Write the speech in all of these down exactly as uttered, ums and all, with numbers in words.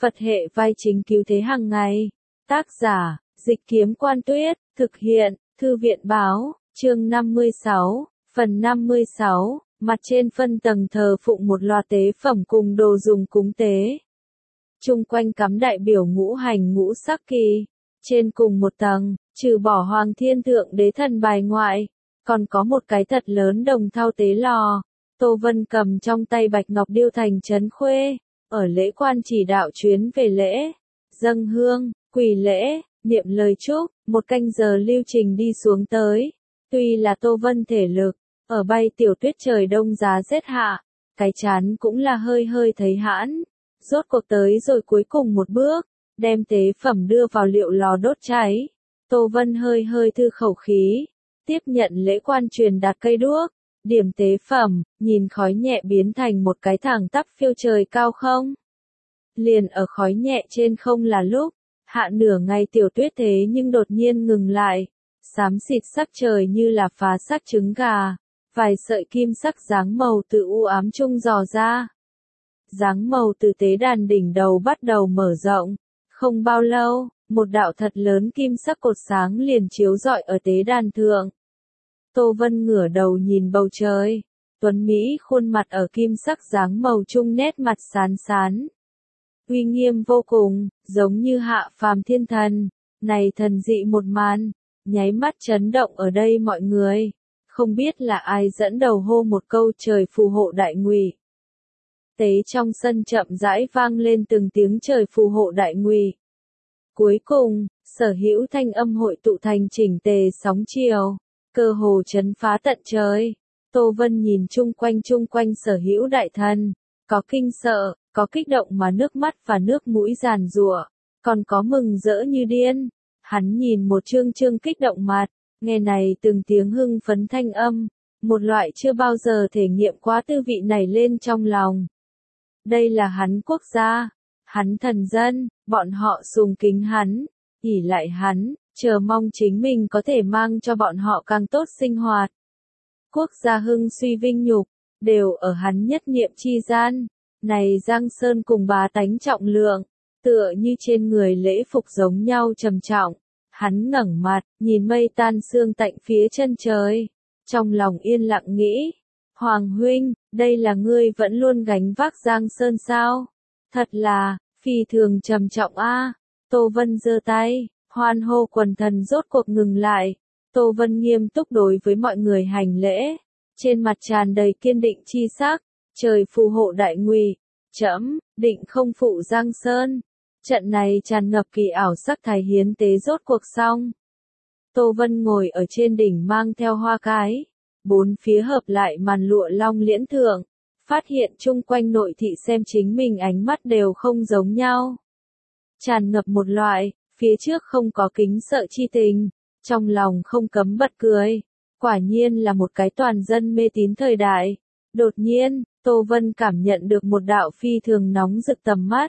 Phật hệ vai chính cứu thế hàng ngày. Tác giả, Dịch Kiếm Quan Tuyết, thực hiện, Thư viện Báo, chương năm mươi sáu, phần năm mươi sáu, mặt trên phân tầng thờ phụng một loạt tế phẩm cùng đồ dùng cúng tế. Chung quanh cắm đại biểu ngũ hành ngũ sắc kỳ. Trên cùng một tầng, trừ bỏ Hoàng Thiên Thượng Đế thần bài ngoại, còn có một cái thật lớn đồng thau tế lò. Tô Vân cầm trong tay bạch ngọc điêu thành trấn khuê, ở lễ quan chỉ đạo chuyến về lễ, dâng hương, quỳ lễ, niệm lời chúc, một canh giờ lưu trình đi xuống tới. Tuy là Tô Vân thể lực, ở bay tiểu tuyết trời đông giá rét hạ, cái chán cũng là hơi hơi thấy hãn. Rốt cuộc tới rồi cuối cùng một bước, đem tế phẩm đưa vào liệu lò đốt cháy. Tô Vân hơi hơi thư khẩu khí, tiếp nhận lễ quan truyền đạt cây đuốc, điểm tế phẩm, nhìn khói nhẹ biến thành một cái thẳng tắp phiêu trời cao không. Liền ở khói nhẹ trên không là lúc, hạ nửa ngày tiểu tuyết thế nhưng đột nhiên ngừng lại, xám xịt sắc trời như là phá xác trứng gà, vài sợi kim sắc dáng màu từ u ám trung dò ra. Dáng màu từ tế đàn đỉnh đầu bắt đầu mở rộng, không bao lâu, một đạo thật lớn kim sắc cột sáng liền chiếu rọi ở tế đàn thượng. Tô Vân ngửa đầu nhìn bầu trời, tuấn Mỹ khuôn mặt ở kim sắc dáng màu trung nét mặt sán sán. Uy nghiêm vô cùng, giống như hạ phàm thiên thần, này thần dị một màn, nháy mắt chấn động ở đây mọi người. Không biết là ai dẫn đầu hô một câu trời phù hộ đại ngụy. Tế trong sân chậm rãi vang lên từng tiếng trời phù hộ đại ngụy. Cuối cùng, sở hữu thanh âm hội tụ thành chỉnh tề sóng chiều, cơ hồ chấn phá tận trời. Tô Vân nhìn chung quanh chung quanh sở hữu đại thần, có kinh sợ, có kích động mà nước mắt và nước mũi giàn giụa, còn có mừng rỡ như điên. Hắn nhìn một trương trương kích động mặt, nghe này từng tiếng hưng phấn thanh âm, một loại chưa bao giờ thể nghiệm quá tư vị này lên trong lòng. Đây là hắn quốc gia, hắn thần dân, bọn họ sùng kính hắn, ỷ lại hắn, chờ mong chính mình có thể mang cho bọn họ càng tốt sinh hoạt. Quốc gia hưng suy vinh nhục, đều ở hắn nhất niệm chi gian. Này Giang Sơn cùng bá tánh trọng lượng, tựa như trên người lễ phục giống nhau trầm trọng. Hắn ngẩng mặt, nhìn mây tan sương tạnh phía chân trời, trong lòng yên lặng nghĩ. Hoàng huynh, đây là ngươi vẫn luôn gánh vác Giang Sơn sao? Thật là, phi thường trầm trọng a. Tô Vân giơ tay, hoan hô quần thần rốt cuộc ngừng lại. Tô Vân nghiêm túc đối với mọi người hành lễ, trên mặt tràn đầy kiên định chi sắc. Trời phù hộ đại ngụy, trẫm định không phụ Giang Sơn. Trận này tràn ngập kỳ ảo sắc thái hiến tế rốt cuộc xong. Tô Vân ngồi ở trên đỉnh mang theo hoa cái, bốn phía hợp lại màn lụa long liễn thượng, phát hiện chung quanh nội thị xem chính mình ánh mắt đều không giống nhau. Tràn ngập một loại, phía trước không có kính sợ chi tình, trong lòng không cấm bật cười. Quả nhiên là một cái toàn dân mê tín thời đại. Đột nhiên, Tô Vân cảm nhận được một đạo phi thường nóng rực tầm mắt.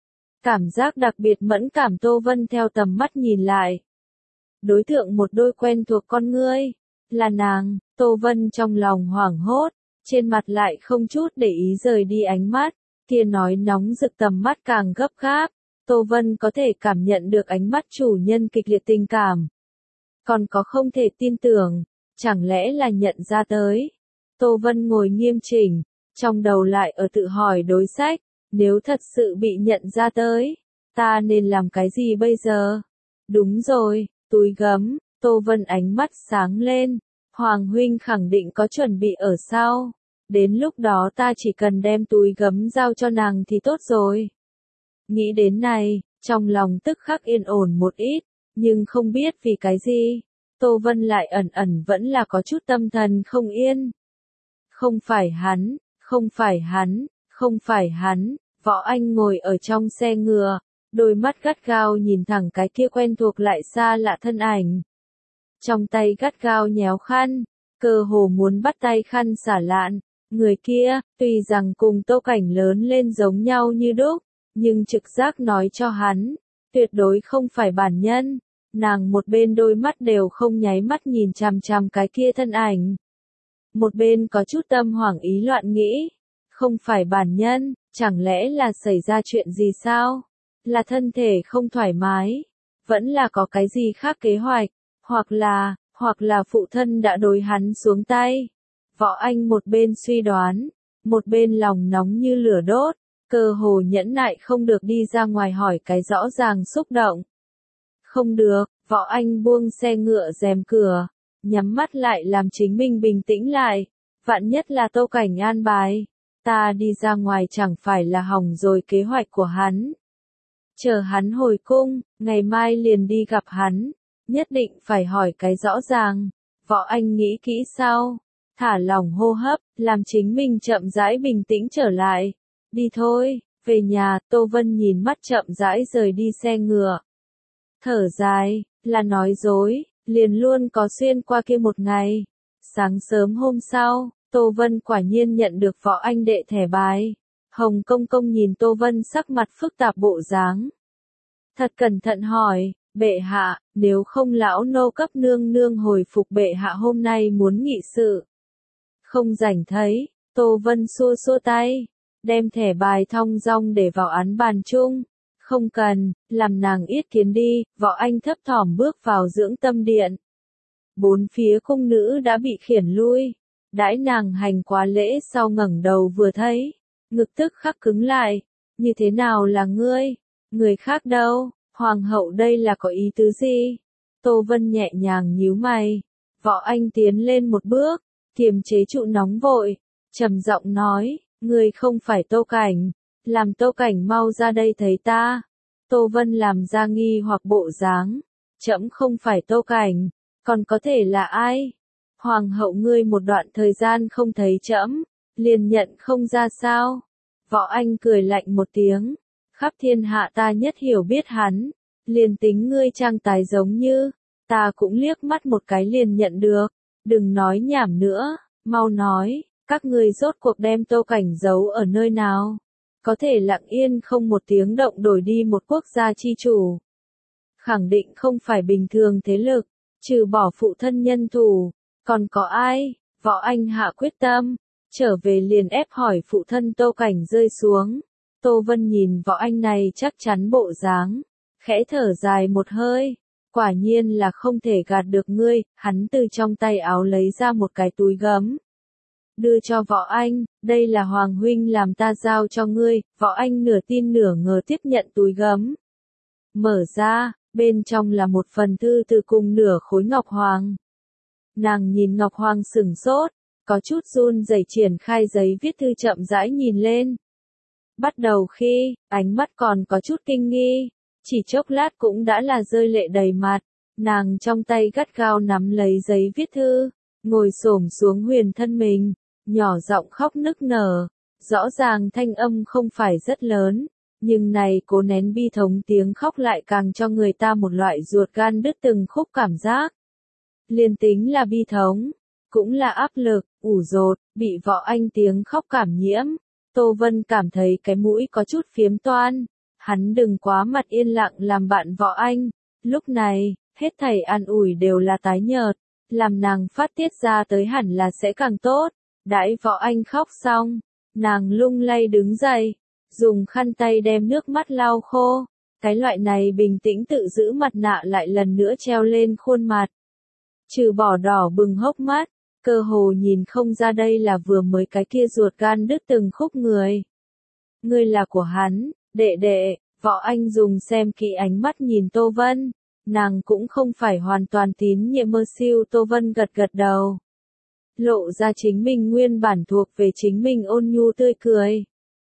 Cảm giác đặc biệt mẫn cảm. Tô Vân theo tầm mắt nhìn lại. Đối tượng một đôi quen thuộc con ngươi, là nàng. Tô Vân trong lòng hoảng hốt, trên mặt lại không chút để ý rời đi ánh mắt, kia nói nóng rực tầm mắt càng gấp gáp. Tô Vân có thể cảm nhận được ánh mắt chủ nhân kịch liệt tình cảm. Còn có không thể tin tưởng, chẳng lẽ là nhận ra tới. Tô Vân ngồi nghiêm chỉnh, trong đầu lại ở tự hỏi đối sách, nếu thật sự bị nhận ra tới, ta nên làm cái gì bây giờ? Đúng rồi, túi gấm. Tô Vân ánh mắt sáng lên, Hoàng huynh khẳng định có chuẩn bị ở sau. Đến lúc đó ta chỉ cần đem túi gấm giao cho nàng thì tốt rồi. Nghĩ đến này, trong lòng tức khắc yên ổn một ít, nhưng không biết vì cái gì, Tô Vân lại ẩn ẩn vẫn là có chút tâm thần không yên. Không phải hắn, không phải hắn, không phải hắn. Võ Anh ngồi ở trong xe ngựa, đôi mắt gắt gao nhìn thẳng cái kia quen thuộc lại xa lạ thân ảnh. Trong tay gắt gao nhéo khăn, cơ hồ muốn bắt tay khăn xả lạn. Người kia, tuy rằng cùng Tô Cảnh lớn lên giống nhau như đúc, nhưng trực giác nói cho hắn, tuyệt đối không phải bản nhân. Nàng một bên đôi mắt đều không nháy mắt nhìn chằm chằm cái kia thân ảnh. Một bên có chút tâm hoảng ý loạn nghĩ, không phải bản nhân, chẳng lẽ là xảy ra chuyện gì sao? Là thân thể không thoải mái, vẫn là có cái gì khác kế hoạch, hoặc là, hoặc là phụ thân đã đối hắn xuống tay. Võ Anh một bên suy đoán, một bên lòng nóng như lửa đốt, cơ hồ nhẫn nại không được đi ra ngoài hỏi cái rõ ràng xúc động. Không được, Võ Anh buông xe ngựa rèm cửa, nhắm mắt lại làm chính mình bình tĩnh lại, vạn nhất là Tô Cảnh an bài, ta đi ra ngoài chẳng phải là hỏng rồi kế hoạch của hắn. Chờ hắn hồi cung, ngày mai liền đi gặp hắn, nhất định phải hỏi cái rõ ràng. Võ Anh nghĩ kỹ sau, thả lỏng hô hấp, làm chính mình chậm rãi bình tĩnh trở lại. Đi thôi, về nhà. Tô Vân nhìn mắt chậm rãi rời đi xe ngựa. Thở dài, là nói dối, liền luôn có xuyên qua kia một ngày. Sáng sớm hôm sau, Tô Vân quả nhiên nhận được Võ Anh đệ thẻ bài. Hồng Công Công nhìn Tô Vân sắc mặt phức tạp bộ dáng. Thật cẩn thận hỏi, bệ hạ, nếu không lão nô cấp nương nương hồi phục bệ hạ hôm nay muốn nghị sự. Không rảnh thấy, Tô Vân xua xua tay, đem thẻ bài thong dong để vào án bàn chung. Không cần, làm nàng yết kiến đi. Võ Anh thấp thỏm bước vào dưỡng tâm điện. Bốn phía cung nữ đã bị khiển lui. Đãi nàng hành quá lễ sau ngẩng đầu vừa thấy, ngực tức khắc cứng lại. Như thế nào là ngươi? Người khác đâu? Hoàng hậu đây là có ý tứ gì? Tô Vân nhẹ nhàng nhíu mày. Võ Anh tiến lên một bước, kiềm chế trụ nóng vội, trầm giọng nói, ngươi không phải Tô Cảnh, làm Tô Cảnh mau ra đây thấy ta. Tô Vân làm ra nghi hoặc bộ dáng, trẫm không phải Tô Cảnh, còn có thể là ai? Hoàng hậu ngươi một đoạn thời gian không thấy trẫm, liền nhận không ra sao? Võ Anh cười lạnh một tiếng, khắp thiên hạ ta nhất hiểu biết hắn, liền tính ngươi trang tài giống như, ta cũng liếc mắt một cái liền nhận được, đừng nói nhảm nữa, mau nói, các ngươi rốt cuộc đem Tô Cảnh giấu ở nơi nào? Có thể lặng yên không một tiếng động đổi đi một quốc gia chi chủ. Khẳng định không phải bình thường thế lực, trừ bỏ phụ thân nhân thủ, còn có ai? Võ Anh hạ quyết tâm, trở về liền ép hỏi phụ thân Tô Cảnh rơi xuống. Tô Vân nhìn Võ Anh này chắc chắn bộ dáng, khẽ thở dài một hơi, quả nhiên là không thể gạt được ngươi. Hắn từ trong tay áo lấy ra một cái túi gấm, đưa cho Võ Anh, đây là Hoàng huynh làm ta giao cho ngươi. Võ Anh nửa tin nửa ngờ tiếp nhận túi gấm. Mở ra, bên trong là một phần thư từ cùng nửa khối ngọc hoàng. Nàng nhìn ngọc hoàng sửng sốt, có chút run rẩy triển khai giấy viết thư chậm rãi nhìn lên. Bắt đầu khi, ánh mắt còn có chút kinh nghi, chỉ chốc lát cũng đã là rơi lệ đầy mặt. Nàng trong tay gắt gao nắm lấy giấy viết thư, ngồi xổm xuống huyền thân mình, nhỏ giọng khóc nức nở. Rõ ràng thanh âm không phải rất lớn, nhưng này cố nén bi thống tiếng khóc lại càng cho người ta một loại ruột gan đứt từng khúc cảm giác. Liên tính là bi thống, cũng là áp lực, ủ dột, bị Võ Anh tiếng khóc cảm nhiễm. Tô Vân cảm thấy cái mũi có chút phiếm toan. Hắn đừng quá mặt yên lặng làm bạn Võ Anh. Lúc này, hết thảy an ủi đều là tái nhợt, làm nàng phát tiết ra tới hẳn là sẽ càng tốt. Đãi Võ Anh khóc xong, nàng lung lay đứng dậy, dùng khăn tay đem nước mắt lau khô. Cái loại này bình tĩnh tự giữ mặt nạ lại lần nữa treo lên khuôn mặt. Trừ bỏ đỏ bừng hốc mắt, cơ hồ nhìn không ra đây là vừa mới cái kia ruột gan đứt từng khúc người. Ngươi là của hắn, đệ đệ. Võ Anh dùng xem kỹ ánh mắt nhìn Tô Vân, nàng cũng không phải hoàn toàn tín nhiệm mơ siêu. Tô Vân gật gật đầu, lộ ra chính mình nguyên bản thuộc về chính mình ôn nhu tươi cười.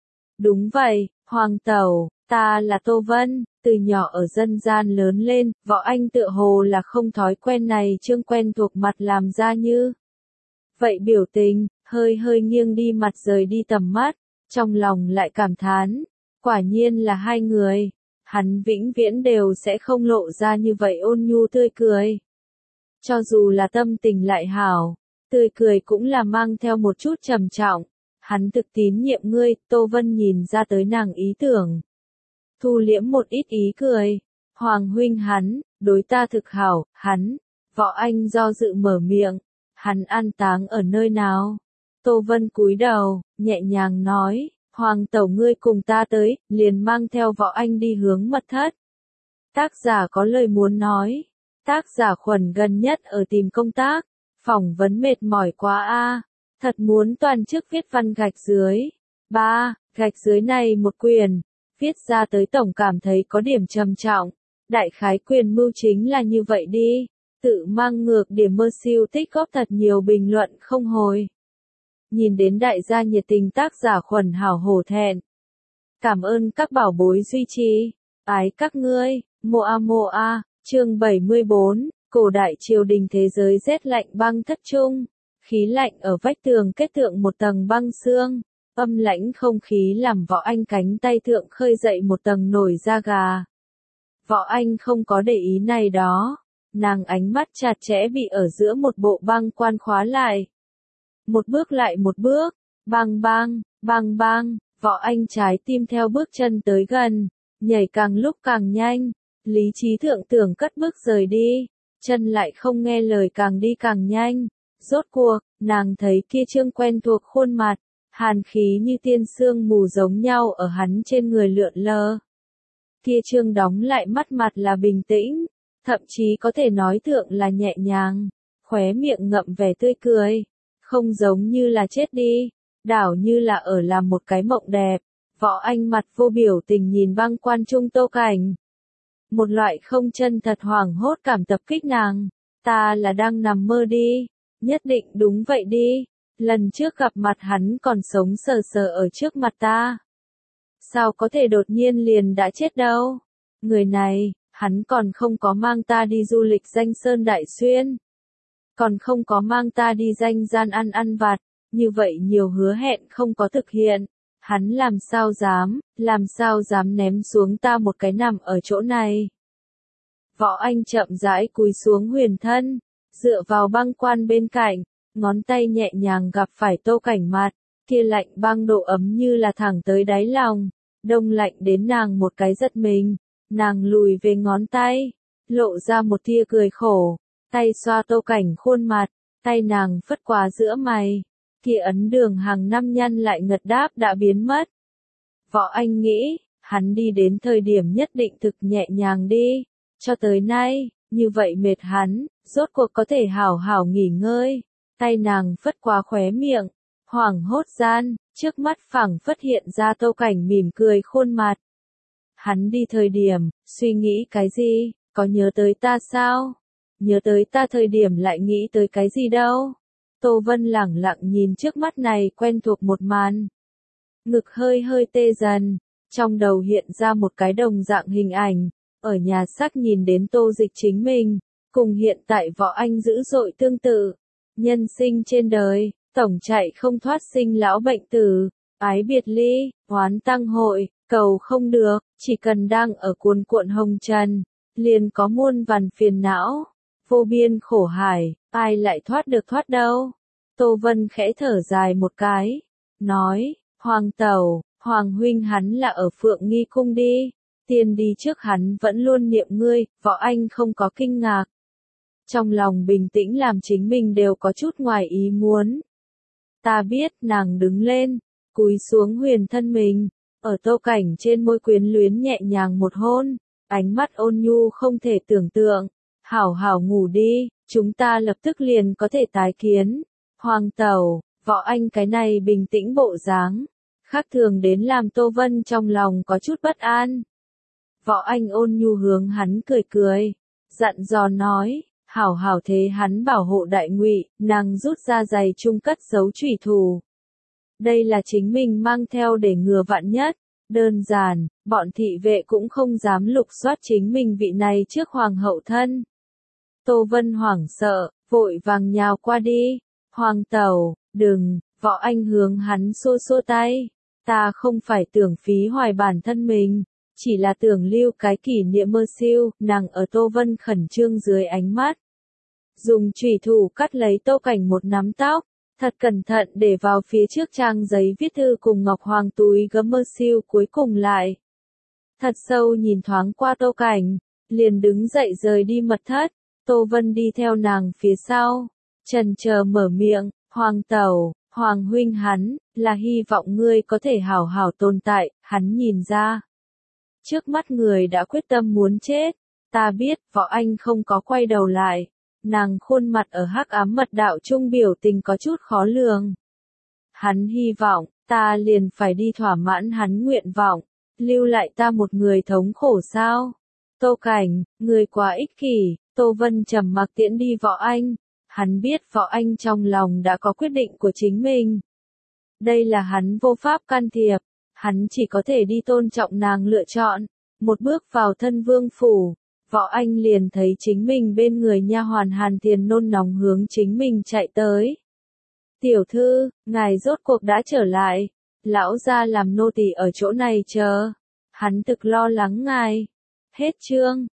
Đúng vậy, Hoàng tẩu, ta là Tô Vân, từ nhỏ ở dân gian lớn lên. Võ Anh tựa hồ là không thói quen này trương quen thuộc mặt làm ra như vậy biểu tình, hơi hơi nghiêng đi mặt rời đi tầm mắt, trong lòng lại cảm thán, quả nhiên là hai người, hắn vĩnh viễn đều sẽ không lộ ra như vậy ôn nhu tươi cười. Cho dù là tâm tình lại hảo, tươi cười cũng là mang theo một chút trầm trọng. Hắn thực tín nhiệm ngươi. Tô Vân nhìn ra tới nàng ý tưởng, thu liễm một ít ý cười. Hoàng huynh hắn, đối ta thực hảo. Hắn, Võ Anh do dự mở miệng, hắn an táng ở nơi nào? Tô Vân cúi đầu, nhẹ nhàng nói, Hoàng tẩu ngươi cùng ta tới, liền mang theo Võ Anh đi hướng mật thất. Tác giả có lời muốn nói. Tác giả Khuẩn gần nhất ở tìm công tác, phỏng vấn mệt mỏi quá a, thật muốn toàn chức viết văn gạch dưới. Ba, gạch dưới này một quyền, viết ra tới tổng cảm thấy có điểm trầm trọng. Đại khái quyền mưu chính là như vậy đi, tự mang ngược điểm mơ siêu tích góp thật nhiều bình luận không hồi. Nhìn đến đại gia nhiệt tình, tác giả Khuẩn hảo hổ thẹn. Cảm ơn các bảo bối duy trì, ái các ngươi. Moa Moa, chương bảy mươi bốn, cổ đại triều đình thế giới rét lạnh băng thất trung, khí lạnh ở vách tường kết tượng một tầng băng xương, âm lãnh không khí làm Võ Anh cánh tay thượng khơi dậy một tầng nổi da gà. Võ Anh không có để ý này đó, nàng ánh mắt chặt chẽ bị ở giữa một bộ băng quan khóa lại. Một bước lại một bước, bang bang, bang bang, Võ Anh trái tim theo bước chân tới gần, nhảy càng lúc càng nhanh. Lý trí thượng tưởng cất bước rời đi, chân lại không nghe lời càng đi càng nhanh. Rốt cuộc, nàng thấy kia trương quen thuộc khuôn mặt, hàn khí như tiên sương mù giống nhau ở hắn trên người lượn lờ. Kia trương đóng lại mắt mặt là bình tĩnh, thậm chí có thể nói thượng là nhẹ nhàng, khóe miệng ngậm vẻ tươi cười, không giống như là chết đi, đảo như là ở làm một cái mộng đẹp. Võ Anh mặt vô biểu tình nhìn băng quan trung Tô Cảnh. Một loại không chân thật hoảng hốt cảm tập kích nàng. Ta là đang nằm mơ đi. Nhất định đúng vậy đi. Lần trước gặp mặt hắn còn sống sờ sờ ở trước mặt ta. Sao có thể đột nhiên liền đã chết đâu? Người này, hắn còn không có mang ta đi du lịch danh sơn đại xuyên. Còn không có mang ta đi danh gian ăn ăn vặt. Như vậy nhiều hứa hẹn không có thực hiện. Hắn làm sao dám, làm sao dám ném xuống ta một cái nằm ở chỗ này. Võ Anh chậm rãi cúi xuống huyền thân, dựa vào băng quan bên cạnh, ngón tay nhẹ nhàng gặp phải Tô Cảnh mặt, kia lạnh băng độ ấm như là thẳng tới đáy lòng, đông lạnh đến nàng một cái giật mình, nàng lùi về ngón tay, lộ ra một tia cười khổ, tay xoa Tô Cảnh khuôn mặt, tay nàng phất qua giữa mày. Kia ấn đường hàng năm nhăn lại ngật đáp đã biến mất. Võ Anh nghĩ, hắn đi đến thời điểm nhất định thực nhẹ nhàng đi, cho tới nay, như vậy mệt hắn, rốt cuộc có thể hảo hảo nghỉ ngơi, tay nàng phất qua khóe miệng, hoảng hốt gian, trước mắt phẳng phất hiện ra Tô Cảnh mỉm cười khuôn mặt. Hắn đi thời điểm, suy nghĩ cái gì, có nhớ tới ta sao? Nhớ tới ta thời điểm lại nghĩ tới cái gì đâu? Tô Vân lẳng lặng nhìn trước mắt này quen thuộc một màn. Ngực hơi hơi tê dần, trong đầu hiện ra một cái đồng dạng hình ảnh, ở nhà xác nhìn đến Tô Dịch chính mình, cùng hiện tại Võ Anh dữ dội tương tự. Nhân sinh trên đời, tổng chạy không thoát sinh lão bệnh tử, ái biệt ly, oán tăng hội, cầu không được, chỉ cần đang ở cuồn cuộn hồng trần, liền có muôn vàn phiền não, vô biên khổ hải. Ai lại thoát được thoát đâu? Tô Vân khẽ thở dài một cái, nói, Hoàng tẩu, Hoàng huynh hắn là ở Phượng Nghi cung đi, tiền đi trước hắn vẫn luôn niệm ngươi. Võ Anh không có kinh ngạc. Trong lòng bình tĩnh làm chính mình đều có chút ngoài ý muốn. Ta biết, nàng đứng lên, cúi xuống huyền thân mình, ở Tô Cảnh trên môi quyến luyến nhẹ nhàng một hôn, ánh mắt ôn nhu không thể tưởng tượng. Hảo hảo ngủ đi, chúng ta lập tức liền có thể tái kiến. Hoàng tẩu, Võ Anh cái này bình tĩnh bộ dáng, khác thường đến làm Tô Vân trong lòng có chút bất an. Võ Anh ôn nhu hướng hắn cười cười, dặn dò nói, hảo hảo thế hắn bảo hộ đại ngụy. Nàng rút ra giày trung cất giấu chủy thủ. Đây là chính mình mang theo để ngừa vạn nhất. Đơn giản, bọn thị vệ cũng không dám lục soát chính mình vị này trước hoàng hậu thân. Tô Vân hoảng sợ, vội vàng nhào qua đi. Hoàng tẩu, đừng. Võ Anh hướng hắn xô xô tay. Ta không phải tưởng phí hoài bản thân mình, chỉ là tưởng lưu cái kỷ niệm mơ siêu. Nàng ở Tô Vân khẩn trương dưới ánh mắt, dùng chủy thủ cắt lấy Tô Cảnh một nắm tóc, thật cẩn thận để vào phía trước trang giấy viết thư cùng ngọc hoàng túi gấm mơ siêu cuối cùng lại. Thật sâu nhìn thoáng qua Tô Cảnh, liền đứng dậy rời đi mật thất. Tô Vân đi theo nàng phía sau, chần chờ mở miệng, Hoàng tẩu, Hoàng huynh hắn, là hy vọng ngươi có thể hảo hảo tồn tại, hắn nhìn ra. Trước mắt người đã quyết tâm muốn chết, ta biết, Võ Anh không có quay đầu lại. Nàng khuôn mặt ở hắc ám mật đạo trung biểu tình có chút khó lường. Hắn hy vọng, ta liền phải đi thỏa mãn hắn nguyện vọng, lưu lại ta một người thống khổ sao? Tô Cảnh, người quá ích kỷ, Tô Vân trầm mặc tiễn đi Võ Anh. Hắn biết Võ Anh trong lòng đã có quyết định của chính mình. Đây là hắn vô pháp can thiệp, hắn chỉ có thể đi tôn trọng nàng lựa chọn. Một bước vào thân vương phủ, Võ Anh liền thấy chính mình bên người nha hoàn Hàn Tiền nôn nóng hướng chính mình chạy tới. Tiểu thư, ngài rốt cuộc đã trở lại, lão gia làm nô tỳ ở chỗ này chờ. Hắn thực lo lắng ngài. Hết chương.